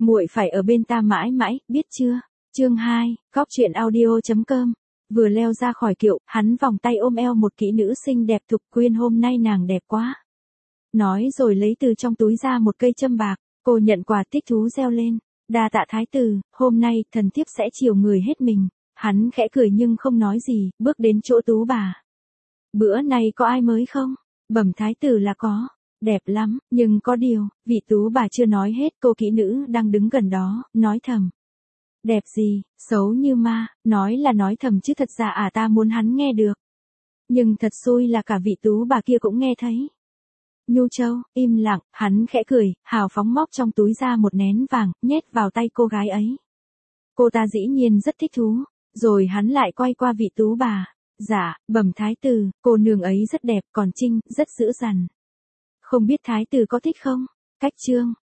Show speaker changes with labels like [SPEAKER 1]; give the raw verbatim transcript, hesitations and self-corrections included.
[SPEAKER 1] muội phải ở bên ta mãi mãi, biết chưa? Chương hai, cóc truyện audio chấm com. Vừa leo ra khỏi kiệu, hắn vòng tay ôm eo một kỹ nữ xinh đẹp Thục Quyên, hôm nay nàng đẹp quá. Nói rồi lấy từ trong túi ra một cây châm bạc, cô nhận quà thích thú reo lên. Đa tạ thái tử, hôm nay thần thiếp sẽ chiều người hết mình. Hắn khẽ cười nhưng không nói gì, bước đến chỗ Tú bà. Bữa này có ai mới không? Bẩm thái tử là có. Đẹp lắm, nhưng có điều, vị Tú bà chưa nói hết, cô kỹ nữ đang đứng gần đó, nói thầm. Đẹp gì, xấu như ma, nói là nói thầm chứ thật ra à ta muốn hắn nghe được. Nhưng thật xui là cả vị Tú bà kia cũng nghe thấy. Nhu Châu, im lặng, hắn khẽ cười, hào phóng móc trong túi ra một nén vàng, nhét vào tay cô gái ấy. Cô ta dĩ nhiên rất thích thú, rồi hắn lại quay qua vị Tú bà. Dạ, bẩm thái tử, cô nương ấy rất đẹp, còn Trinh, rất dữ dằn. Không biết thái tử có thích không? Cách chương,